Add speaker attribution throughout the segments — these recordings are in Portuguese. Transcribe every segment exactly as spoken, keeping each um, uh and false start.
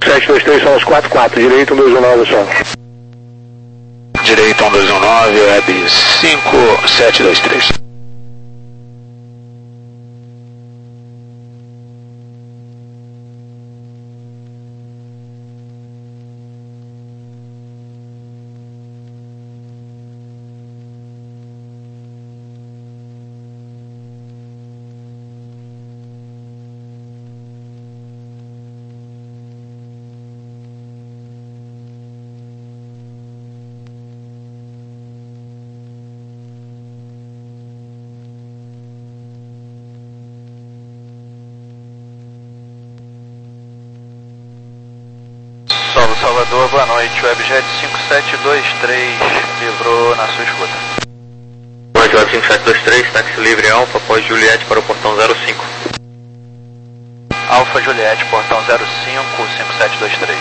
Speaker 1: sete dois três são os quatro quatro, direito um dois um nove só.
Speaker 2: Direito um dois um nove, web cinco sete dois três.
Speaker 3: Salvador, boa noite. Webjet cinco sete dois três livrou na sua escuta.
Speaker 4: Boa noite, Web cinco sete dois três, táxi livre Alfa, após Juliette para o portão zero cinco.
Speaker 3: Alfa Juliette, portão zero cinco, cinco sete dois três.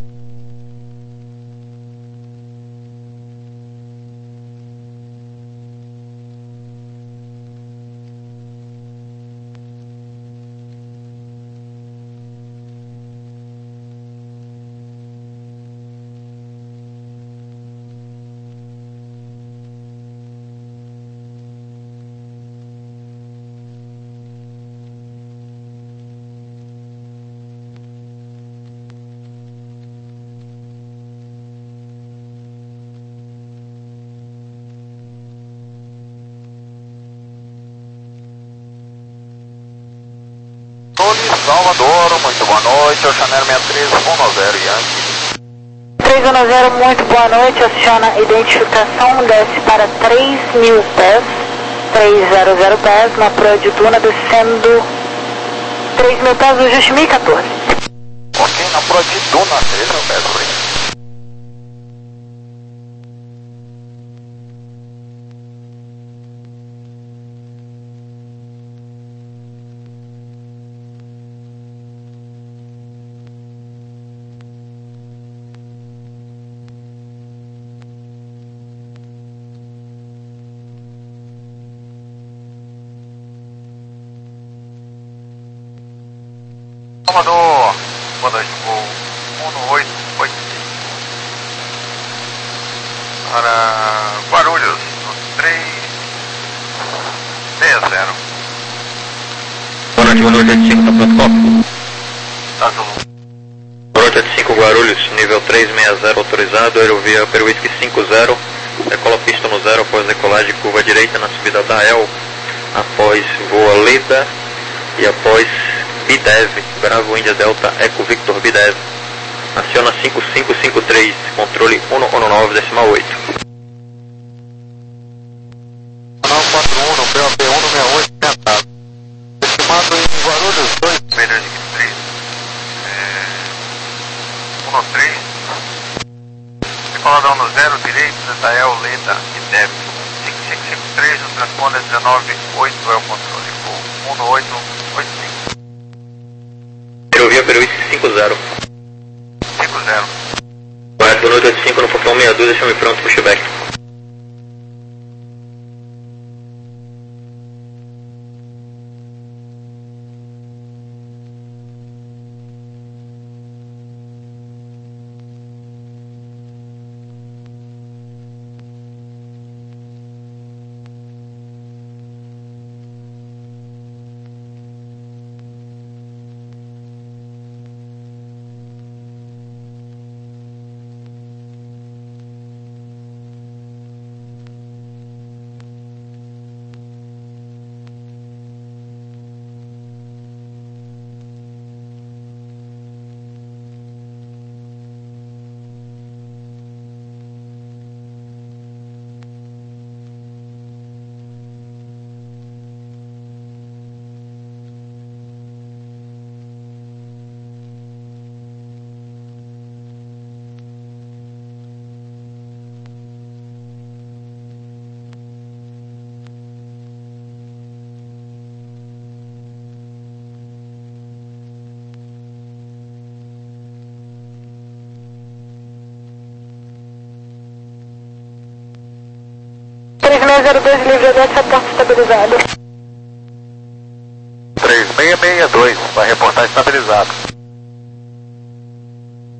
Speaker 5: Salvador, muito boa noite, Oceaneiro seis três um zero Yankee.
Speaker 6: três um zero, muito boa noite, Oceana, identificação, desce para três mil pés, três zero zero pés, na Proa de Tuna, descendo três mil pés, o Justi mil e quatorze.
Speaker 5: Ok, na Proa de Tuna, três mil pés, obrigado. Salvador, boa noite, voo um oito oito para Guarulhos, no três seis zero.
Speaker 4: Boa noite, boa noite, oito cinco, tá pronto, copo?
Speaker 5: Tá azul.
Speaker 4: Boa noite, oito cinco, Guarulhos, nível três seis zero autorizado, aerovia Peruísque cinco zero, decola pista no zero após decolagem, curva direita na subida da El, após voa Leda e após Bidev, Bravo Índia Delta, Eco Victor Bidev. Aciona cinco cinco cinco três, controle um um nove decimal oito.
Speaker 5: nove quatro um, no P O P um no sessenta e oito, tentado. Estimado em Guarulhos, dois Pedro de três. um três. Decoladão no zero, direito, Zetael, Leda, Bidev. cinco cinco cinco três, o transponder dezenove oito é o controle. um oito oito cinco.
Speaker 4: Aerovia Peruísque cinco zero.
Speaker 5: cinco zero.
Speaker 4: Correto, boa noite, oito cinco, no portão sessenta e dois, deixa-me pronto, pushback.
Speaker 6: três seis zero dois, livre dessa porta estabilizada.
Speaker 5: três seis seis dois, vai reportar estabilizado.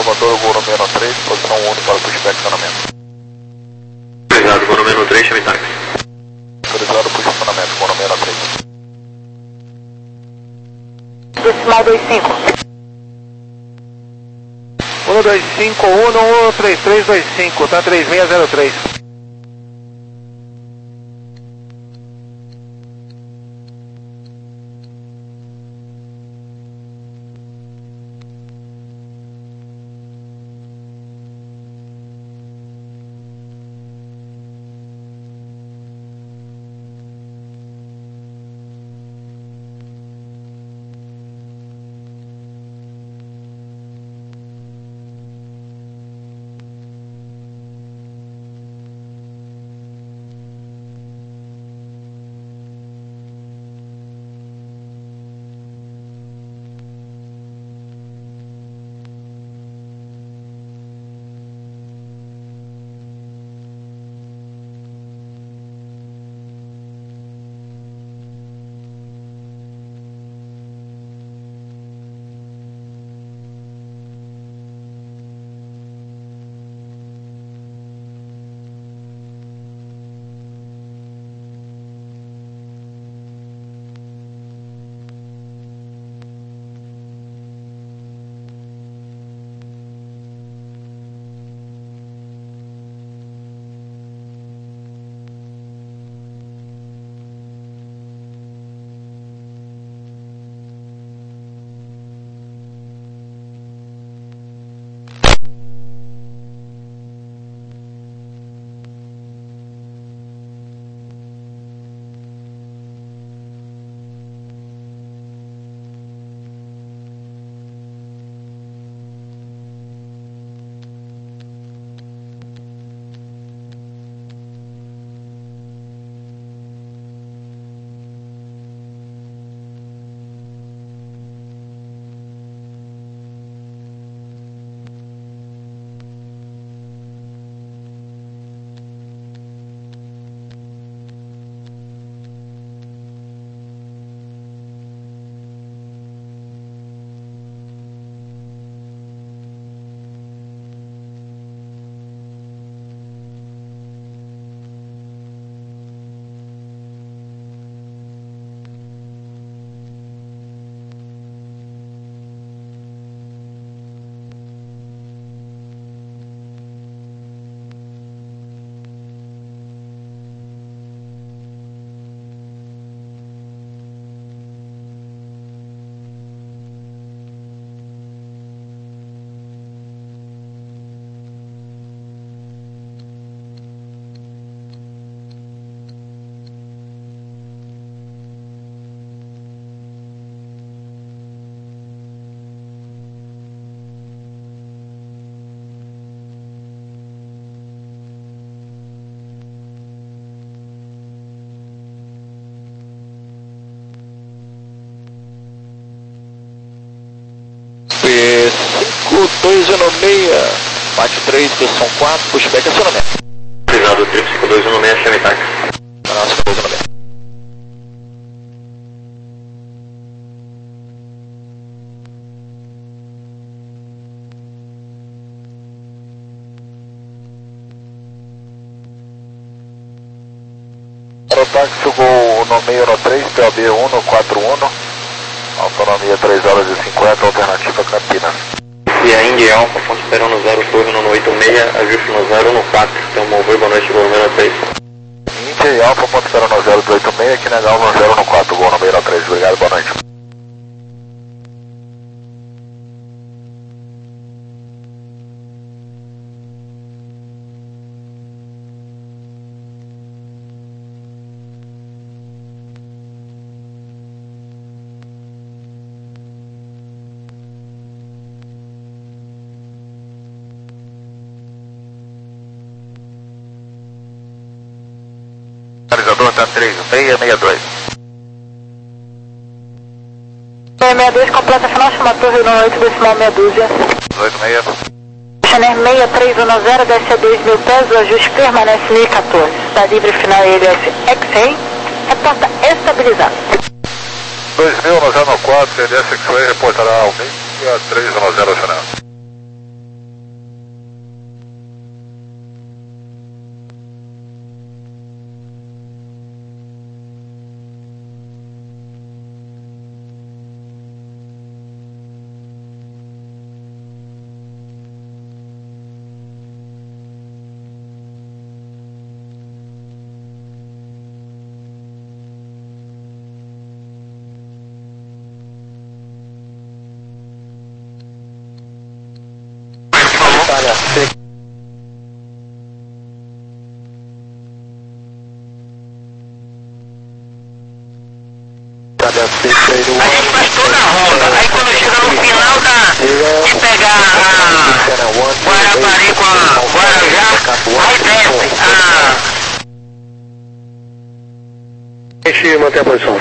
Speaker 1: motor Gol número três, posição um para o pushback estacionamento.
Speaker 4: Obrigado, Gol número três, chame táxi.
Speaker 1: Autorizado push estacionamento, Gol número três.
Speaker 6: Decimal dois cinco.
Speaker 1: um dois cinco um um três três dois cinco, tá três seis zero três.
Speaker 2: cinco dois um seis, parte três, posição quatro, pushback acionamento.
Speaker 4: Obrigado, trip cinco dois um seis, chame táxi.
Speaker 2: cinco dois um seis.
Speaker 1: Aerotáxi Gol número três, P O B um quatro um, autonomia três horas e cinquenta, alternativa Campinas.
Speaker 4: E a Indy Alpha, ponto esperando zero, torre no oito seis, ajuste no zero um quatro, tem um mover, boa noite, Gol número três.
Speaker 1: Indy Alpha, ponto esperando zero do oito seis, aqui na Galva zero um quatro, Gol número três, obrigado, boa noite. Analisador tá três seis seis dois.
Speaker 6: seis seis dois, completa final, chama torre no oito, decimal meia dúzia.
Speaker 1: oito seis.
Speaker 6: Channel seis três um zero, desce a dois mil pés, o ajuste permanece mil e quatorze. Está livre final L F X-Ray, reporta estabilizado.
Speaker 1: dois mil no zero quatro, L S X-Ray reportará ao meio-dia três um zero, Chanel.
Speaker 2: A gente faz toda a ronda, aí quando chega no final da, de pegar a Guarapari com a Guarajá, aí desce a...
Speaker 1: Enche e mantém a posição.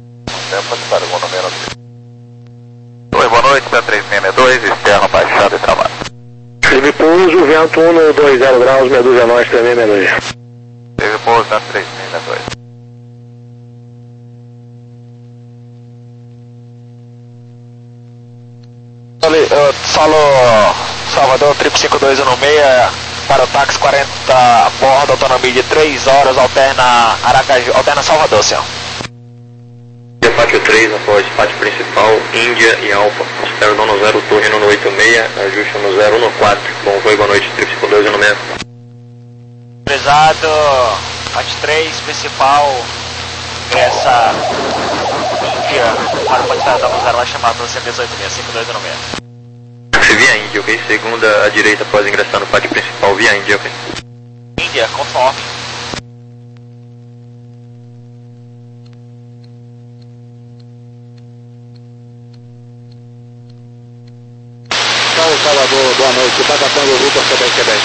Speaker 5: Oi, boa noite, P três seis seis dois, externo baixado e trabalho.
Speaker 1: Teve pouso, vento um no dois zero graus, meia dúzia nós, três seis seis dois.
Speaker 5: Teve pouso, P três seis seis dois.
Speaker 2: Eu falo Salvador, trip cinco dois um seis, para o táxi quarenta a bordo, autonomia de três horas, alterna Aracaju, alterna Salvador, senhor.
Speaker 4: Pátio três, após pátio principal, Índia e Alfa, espero no zero, torre no oito seis, ajuste no zero um quatro, bom voo, boa noite, trip cinco dois um seis.
Speaker 2: Prezado, pátio três, principal, ingressa Índia, para o pátio no zero, vai chamar para você dezoito seis, cinco dois um seis.
Speaker 4: Via Índia, ok? Segunda à direita após ingressar no pátio principal, via Índia, ok?
Speaker 2: Índia, conforme.
Speaker 1: Salve Salvador, boa noite, tá capando o Vitor Quebec, Quebec.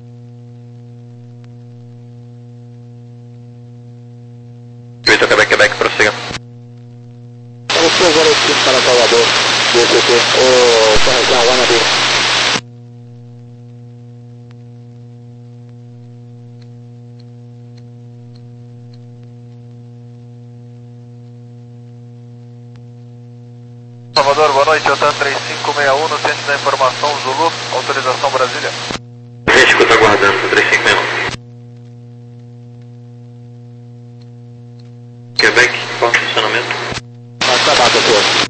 Speaker 4: Vitor Quebec, Quebec, prossiga.
Speaker 1: Para o seu zero cinco para Salvador, D C T, o Correção Guanabi.
Speaker 5: Salvador, boa noite, Otan três cinco seis um, no centro da informação Zulu, autorização Brasília.
Speaker 4: A gente que tá aguardando, três cinco seis um. Quebec, qual o funcionamento?
Speaker 1: Mas tá bom, senhor.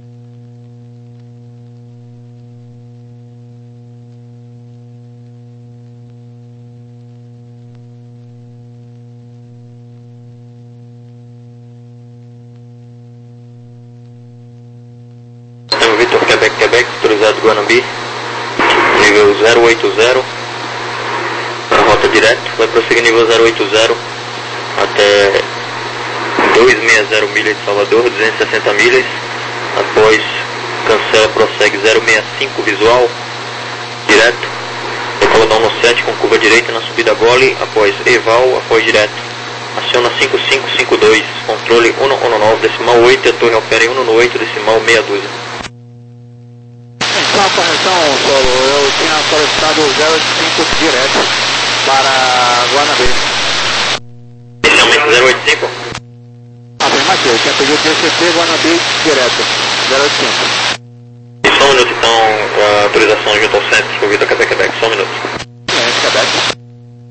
Speaker 4: Vitor Quebec, Quebec, autorizado Guanambi, nível zero oito zero, para rota direto, vai prosseguir nível zero oito zero até duzentos e sessenta milhas de Salvador, duzentas e sessenta milhas, após cancela, prossegue zero sessenta e cinco visual, direto, decoladão no sete com curva direita na subida gole, após eval, após direto, aciona cinco cinco cinco dois, controle um um nove, decimal oito, a torre opera em um oito, decimal meia dúzia.
Speaker 1: Só uma correção, Solo, eu tinha solicitado zero cinco direto para Guanabí.
Speaker 4: Inicialmente zero oito cinco?
Speaker 1: Afirmativo, eu tinha pedido D C T Guanabí direto, zero oito cinco.
Speaker 4: E só um minuto então, a autorização junto ao centro, o Vitor Quebec, Quebec, só um minuto.
Speaker 1: É, Quebec.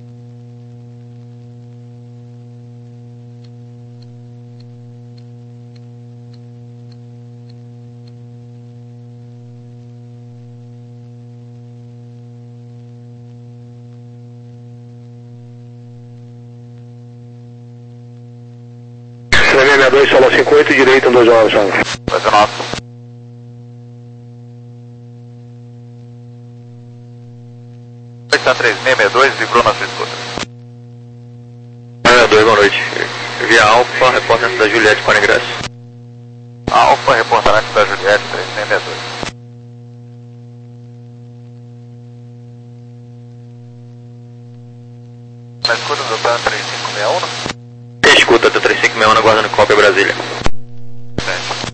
Speaker 1: três seis dois, solo cinco oito, direito, dois horas, solo.
Speaker 5: dois nove. Oita três seis seis dois, vibrou na sua escuta.
Speaker 4: sessenta e dois, boa noite. Via Alfa, repórter da Juliette para ingresso.
Speaker 5: Alfa, reportamento da Juliette, três seis seis dois. Na escuta do Tan três cinco seis um?
Speaker 4: Escuta, T três cinco seis um, aguardando cópia Brasília.
Speaker 5: Certo.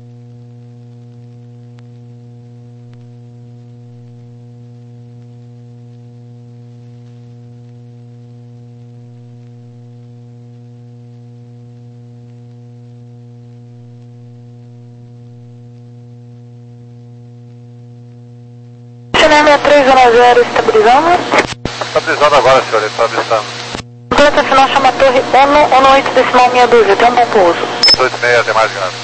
Speaker 6: Cinema três um zero, estabilizando.
Speaker 5: Estabilizando agora, senhor, estabilizando.
Speaker 6: Completa final, chama a torre um um oito, decimal meia dúzia, tem um bom pouso.
Speaker 5: oito seis, tem mais grande.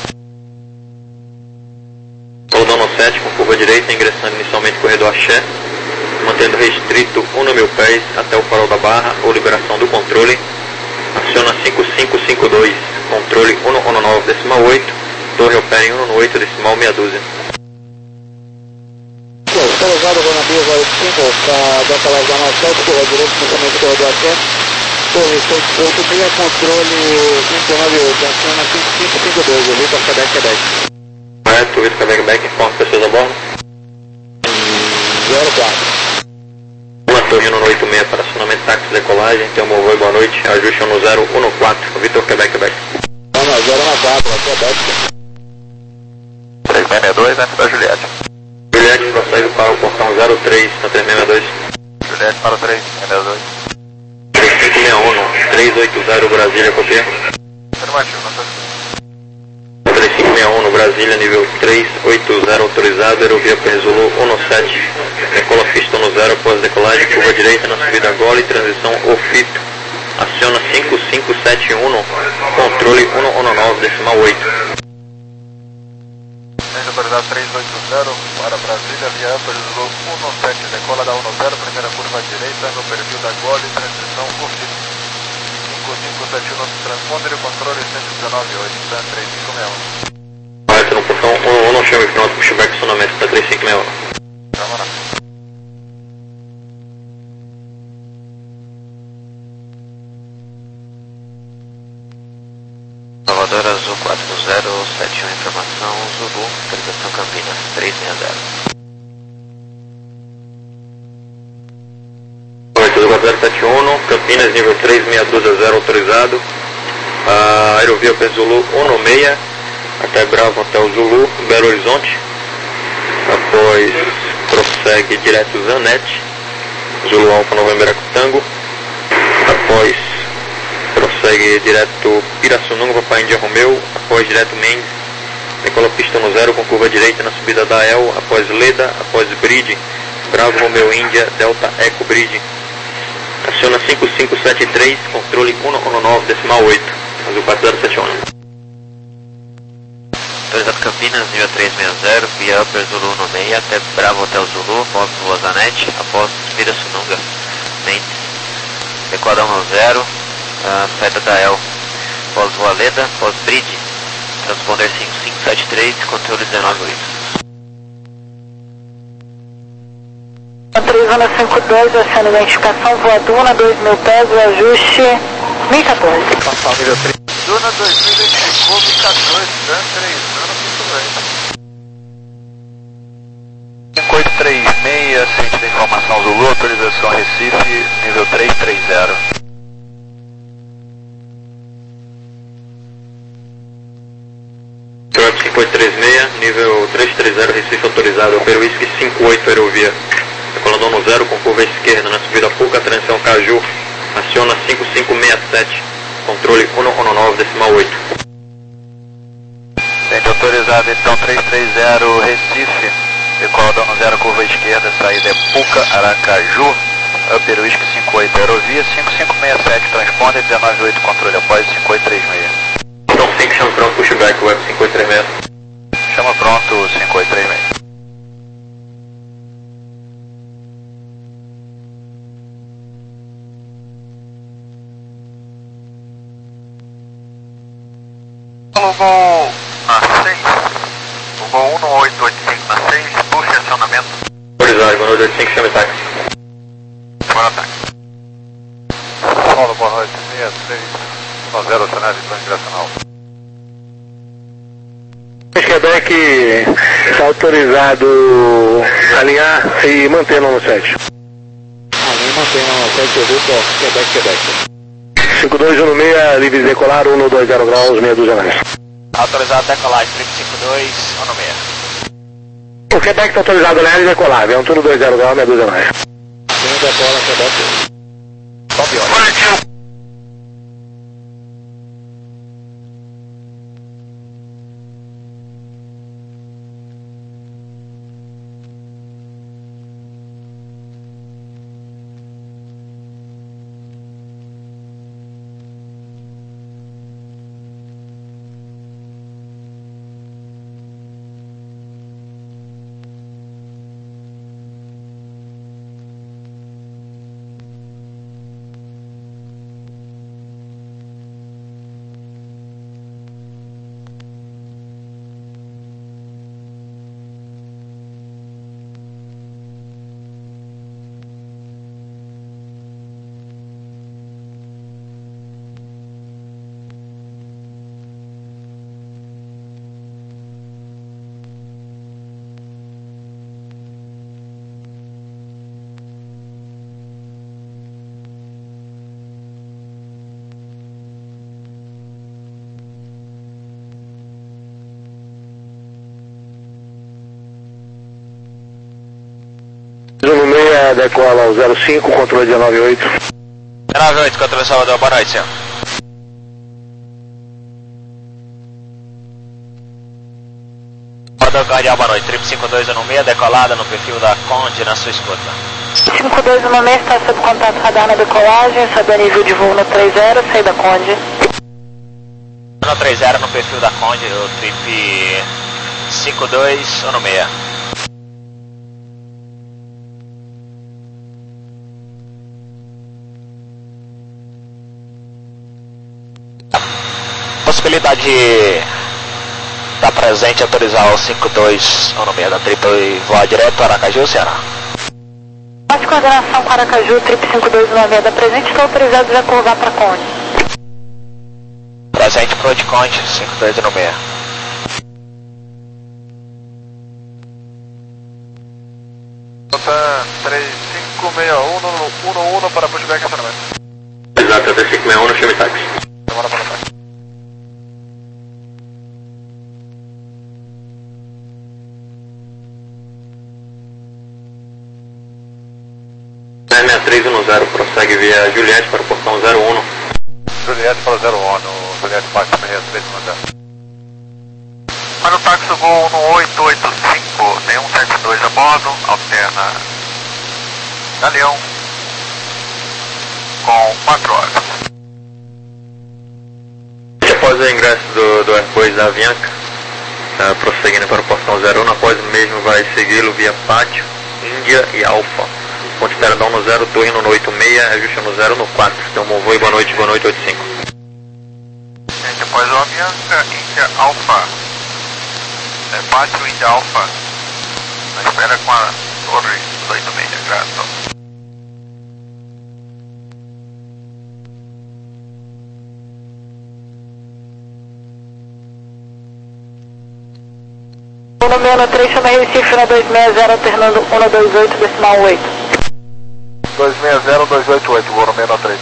Speaker 4: Soldão no sete, com curva direita, ingressando inicialmente corredor Axé, mantendo restrito um mil pés até o farol da barra ou liberação do controle. Aciona cinco cinco cinco dois, controle um um nove, decimal oito, torre opera em um oito, decimal meia dúzia.
Speaker 1: Estou usando o Guanabí zero cinco para decolar da sete, curva direita, inicialmente corredor Axé. Mantendo restrito um mil pés até o farol da barra ou liberação do controle. Aciona cinco cinco cinco dois, controle um um nove, decimal oito, torre opera em um oito, decimal meia dúzia.
Speaker 4: Então, Vitor Quebec, Quebec, autorizado Guanambi, nível zero oito zero
Speaker 7: Torre, oito seis, controle cinco nove oito, aciona cinco cinco cinco dois, Vitor Quebec, Quebec.
Speaker 4: Correto, Vitor Quebec, Quebec, informe pessoas a bordo.
Speaker 7: zero quatro.
Speaker 4: Uma torre no oito seis para acionamento táxi decolagem, tem um bom voo, boa noite, ajuste no zero um quatro, Vitor Quebec, Quebec.
Speaker 7: zero um quatro, Quebec.
Speaker 3: três seis seis dois, antes da Juliette.
Speaker 4: Juliette, prossegue para o portão zero três, na três seis seis dois.
Speaker 3: Juliette para o três seis seis dois.
Speaker 4: três cinco seis um, três oito zero, Brasília, copia.
Speaker 3: Afirmativo, não está.
Speaker 4: três cinco seis um no Brasília, nível três oito zero autorizado, aerovia Perzulu um sete, decola pista no zero após decolagem, curva direita na subida Gole, transição Ofito, aciona cinco cinco sete um, controle um um nove, decimal oito.
Speaker 3: Range autorizado três oito zero para Brasília, via Perzulu um sete, decola da um zero, primeira curva direita no perfil da Gole, transição Ofito. cinco cinco sete um, transponder e controle cento e dezenove oito, T A M três cinco seis um.
Speaker 4: Correto, no portão um um, não chame final do pushback, acionamento da três cinco seis um.
Speaker 3: Vamos lá.
Speaker 2: Salvador Azul quatro zero sete um, informação, Zulu, autorização Campinas três seis zero.
Speaker 4: Correto, quatro zero sete um, Campinas, nível três seis dois zero autorizado, a aerovia Perzulu um seis, até Bravo, até o Zulu, Belo Horizonte, após prossegue direto Zanete, Zulu Alfa Novembro Eco Tango, após prossegue direto Pirassununga, Papai Índia Romeu, após direto Mendes, decola pista no zero com curva direita na subida da El, após Leda, após Bridge, Bravo Romeu Índia, Delta Eco Bridge, aciona cinco cinco sete três, controle um um nove, decimal oito, Azul quatro zero sete um.
Speaker 2: Autorizado Campinas, nível três seis zero, via Upper Zulu um seis, até Bravo Hotel Zulu, após Rua Zanete, após Pirassununga, Mendes, decola um zero, uh, saída da El, após Rua Leda, após Bridge, transponder cinco cinco sete três, controle dezenove oito.
Speaker 6: três um cinco dois, aciona identificação, voa Duna, dois mil pés, o ajuste mil e quatorze.
Speaker 3: Passar o nível três. Duna dois mil identificou mil e quatorze, T A M três um, muito bem. cinco oito três seis, ciente da informação Zulu, autorização Recife, nível três três zero.
Speaker 4: Trump cinco oito três seis, nível três três zero, Recife autorizado, Peruísque cinco oito aerovia, decolando no zero com curva esquerda na subida Puca, transição Caju, aciona cinco cinco seis sete, controle um um nove, decimal oito.
Speaker 3: Tente autorizado então três três zero Recife, decola dando zero curva esquerda, saída é Puca, Aracaju, Upper Whisky cinco oito aerovia, cinco cinco seis sete, transponder dezenove oito, controle após cinco oito três seis.
Speaker 4: Então cinco, chama pronto, pushback, web cinco oito três seis.
Speaker 3: Chama pronto cinco oito três seis. O voo na seis, o voo um no oito oito cinco na seis, puxa acionamento.
Speaker 4: Autorizado, boa noite, oito cinco, chame táxi.
Speaker 3: Bora ataque. Paulo, boa noite, seis três um zero, cenário de plano direcional.
Speaker 7: Quebec está autorizado alinhar e manter no sete. Alinha e manter no sete, Vitor Quebec, Quebec. cinco dois um seis, livre decolar, um dois zero graus, meia dúzia mais.
Speaker 2: Autorizado decolagem três cinco dois, um seis.
Speaker 7: O Quebec está autorizado a alinhar e decolar, é um turno dois zero graus, meia dúzia mais. Sim, decola, Quebec.
Speaker 3: Sobe hora.
Speaker 7: Salvador decola o zero cinco, controle dezenove oito.
Speaker 2: dezenove oito, controle Salvador, boa noite, senhor. Salvador Conde, boa noite, trip cinco dois um seis, decolada no perfil da Conde na sua escuta.
Speaker 6: cinco dois um seis está sob contato radar na decolagem, saber nível de voo no trinta, saída Conde.
Speaker 2: No trinta no perfil da Conde, o trip cinco dois um seis. Possibilidade de estar presente e autorizar o cinco dois um seis da trip e voar direto para Aracaju, Ceará?
Speaker 6: Pode coordenação com Aracaju, trip cinco dois um seis da presente, está autorizado já curvar para Conde.
Speaker 2: Presente para o de Conde, cinco dois um seis.
Speaker 3: Nota três cinco seis um um um para pushback e acionamento.
Speaker 4: Exato, três cinco seis um no chame táxi.
Speaker 3: Demora para ataque.
Speaker 4: seis seis três um zero, prossegue via Juliette para o portão zero um.
Speaker 3: Juliette para zero um, Juliette Pax seis três um zero.
Speaker 5: Para o táxi voo no oito oito cinco, tem um sete dois a bordo, alterna Galeão com quatro horas.
Speaker 4: Após o ingresso do, do Airbus da Avianca, uh, prosseguindo para o portão zero um, após o mesmo vai segui-lo via Pátio, Índia e Alfa. Ponte Teradão no zero dois no oito seis, ajuste no zero no quatro. Então bom voo e boa noite, boa noite oito cinco.
Speaker 5: Gente, após o Avianca, Índia Alfa. É, Pátio, Índia Alfa. Na espera com a torre dos oito seis, graças.
Speaker 6: O número três chama Recife no dois seis zero, alternando um dois oito, decimal oito.
Speaker 3: dois seis zero dois oito oito, voo no meio três.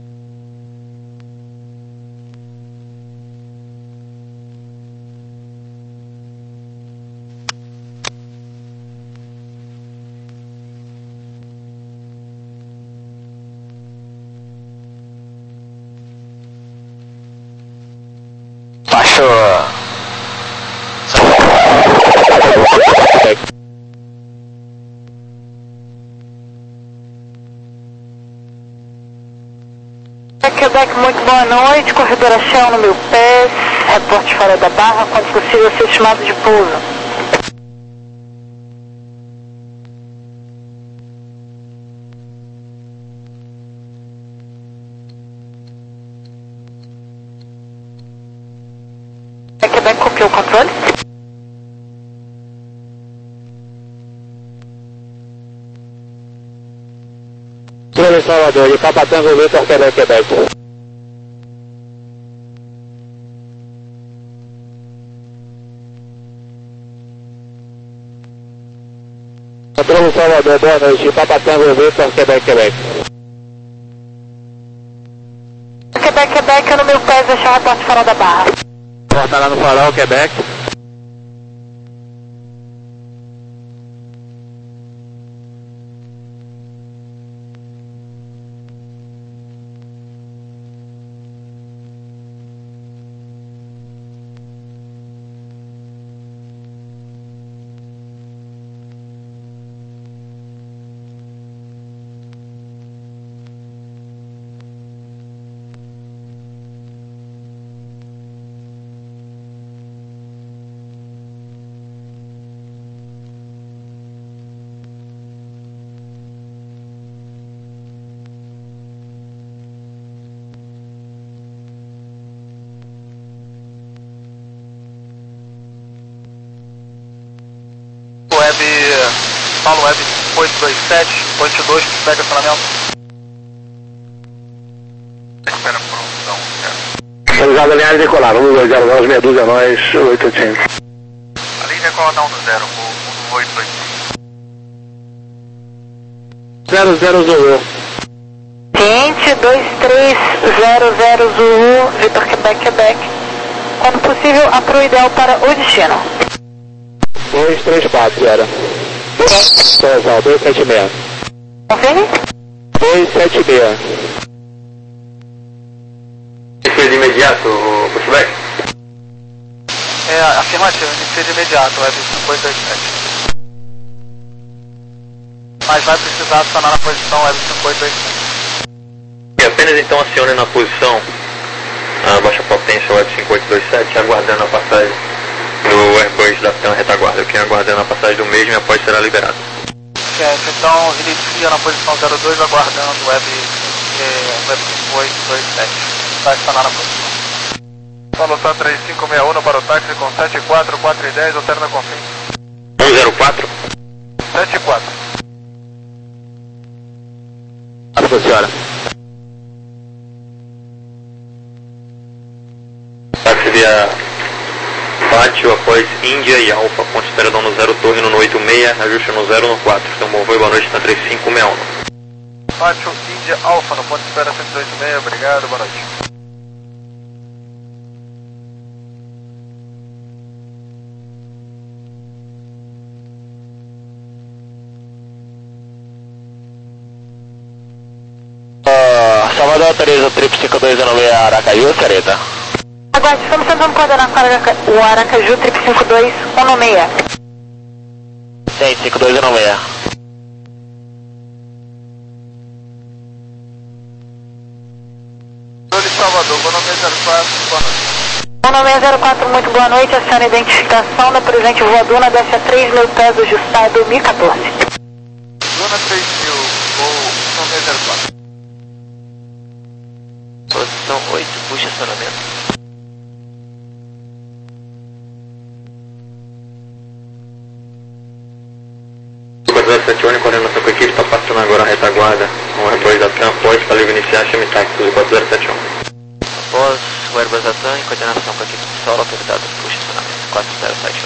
Speaker 2: Baixo.
Speaker 6: Quebec, muito boa noite, corredor Shell no meu pé, reporte fora da barra, quando possível ser estimado de pouso. Quebec, copiou o controle?
Speaker 7: Controle Salvador, de Papatango, Vitor, Quebec, Quebec. Controle Salvador, boa noite, Papatango, Vitor, Quebec, Quebec.
Speaker 6: Quebec, Quebec, no meu pé, deixar o reporte fora da barra.
Speaker 7: Volta lá no farol, Quebec.
Speaker 3: Web, Paulo Web oito dois sete, oito dois, pega acionamento.
Speaker 5: Espera por um, então, certo.
Speaker 7: Autorizado a linha de decolar, um dois zero nove, meia dúzia, nós, oito oito cinco.
Speaker 5: A linha decola não no zero, voo um oito oito cinco.
Speaker 7: zero zero Zulu.
Speaker 6: Cliente dois três zero zero Zulu, Vitor, Quebec, Quebec. Quando possível, apro ideal para o destino.
Speaker 7: dois três quatro, era. Autorizado, dois sete seis.
Speaker 6: Confirme?
Speaker 7: dois sete seis.
Speaker 4: Inicia de imediato, o pushback?
Speaker 3: É, afirmativo, inicia de imediato, web cinco oito dois sete. Mas vai precisar acionar na posição web cinco oito dois sete.
Speaker 4: E apenas então acione na posição a baixa potência web cinco oito dois sete, aguardando a passagem do Airbus da TAM retaguarda, que aguardando a passagem do mesmo e após será liberado.
Speaker 3: Certo, então inicia na posição zero dois, aguardando o web, é, web cinco oito dois sete. Vai acionar na posição. Solo Sun três cinco seis um para o táxi com sete quatro, quatro e dez, alterna com fim.
Speaker 4: um zero quatro?
Speaker 3: sete quatro.
Speaker 7: Alô, senhora.
Speaker 4: Táxi via Pátio após Índia e Alfa, ponto esperador no zero, torre no oito seis, ajuste no zero no quatro. Então, bom voo, boa noite, na três cinco seis um.
Speaker 3: Pátio Índia Alfa, no ponto de espera cento e oito seis, obrigado, boa noite.
Speaker 7: Salvador autoriza o trip cinco dois nove seis Aracaju, Sareta.
Speaker 6: Aguarde, estamos tentando coordenar com o Aracaju trip cinco dois um seis.
Speaker 7: Sim, cinco dois nove seis.
Speaker 3: Controle Salvador, meu nome é zero quatro, boa noite.
Speaker 6: Meu nome é zero quatro, muito boa noite. Aciona a identificação da presente voadora, desce a três mil pés do Justá dois mil e quatorze.
Speaker 3: Luna três mil, ou nome é zero quatro.
Speaker 2: Posição oito, puxa acionamento.
Speaker 4: quatro zero sete um, coordenação com a equipe, está passando agora a retaguarda. Um Airbus da TAM, após para livre iniciar, chame táxi, quatro zero sete um.
Speaker 2: Após o Airbus da TAM, em coordenação com a equipe de solo, autorizado, puxa acionamento. quatro zero sete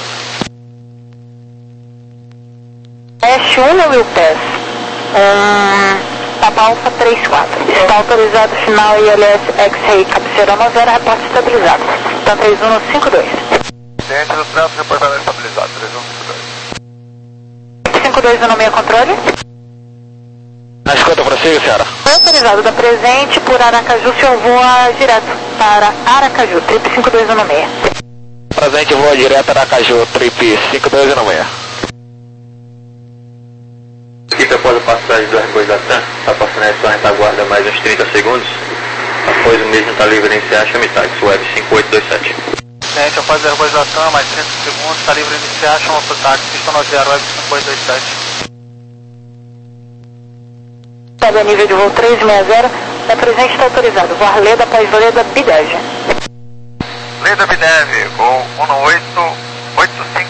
Speaker 2: um.
Speaker 6: Oeste um mil pés. Um... Papa Alfa três quatro. Está autorizado final I L S X-Ray cabeceira um zero, reporte estabilizado. Então três um cinco dois.
Speaker 3: Ciente do tráfego, reportado estabilizado, três um cinco dois.
Speaker 6: cinco dois um seis, controle.
Speaker 7: Na escuta, prossiga, senhora.
Speaker 6: Foi autorizado da presente por Aracaju, o senhor voa direto para Aracaju, trip cinco dois um seis.
Speaker 7: Presente voa direto Aracaju, trip cinco dois um seis.
Speaker 4: Equipe após a passagem do Airbus da TAM, está passando a sua retaguarda mais uns trinta segundos. Após o mesmo está livre iniciar, chame táxi, web cinco oito dois sete.
Speaker 3: Ciente, após o Airbus da TAM, mais trinta segundos, está livre iniciar, chama para o táxi, pista no zero, web cinco oito dois sete.
Speaker 6: Sobe a nível de voo três seis zero, da presente está autorizado. Voar Leda após Leda Bideve.
Speaker 5: Leda Bidev, voo um oito oito cinco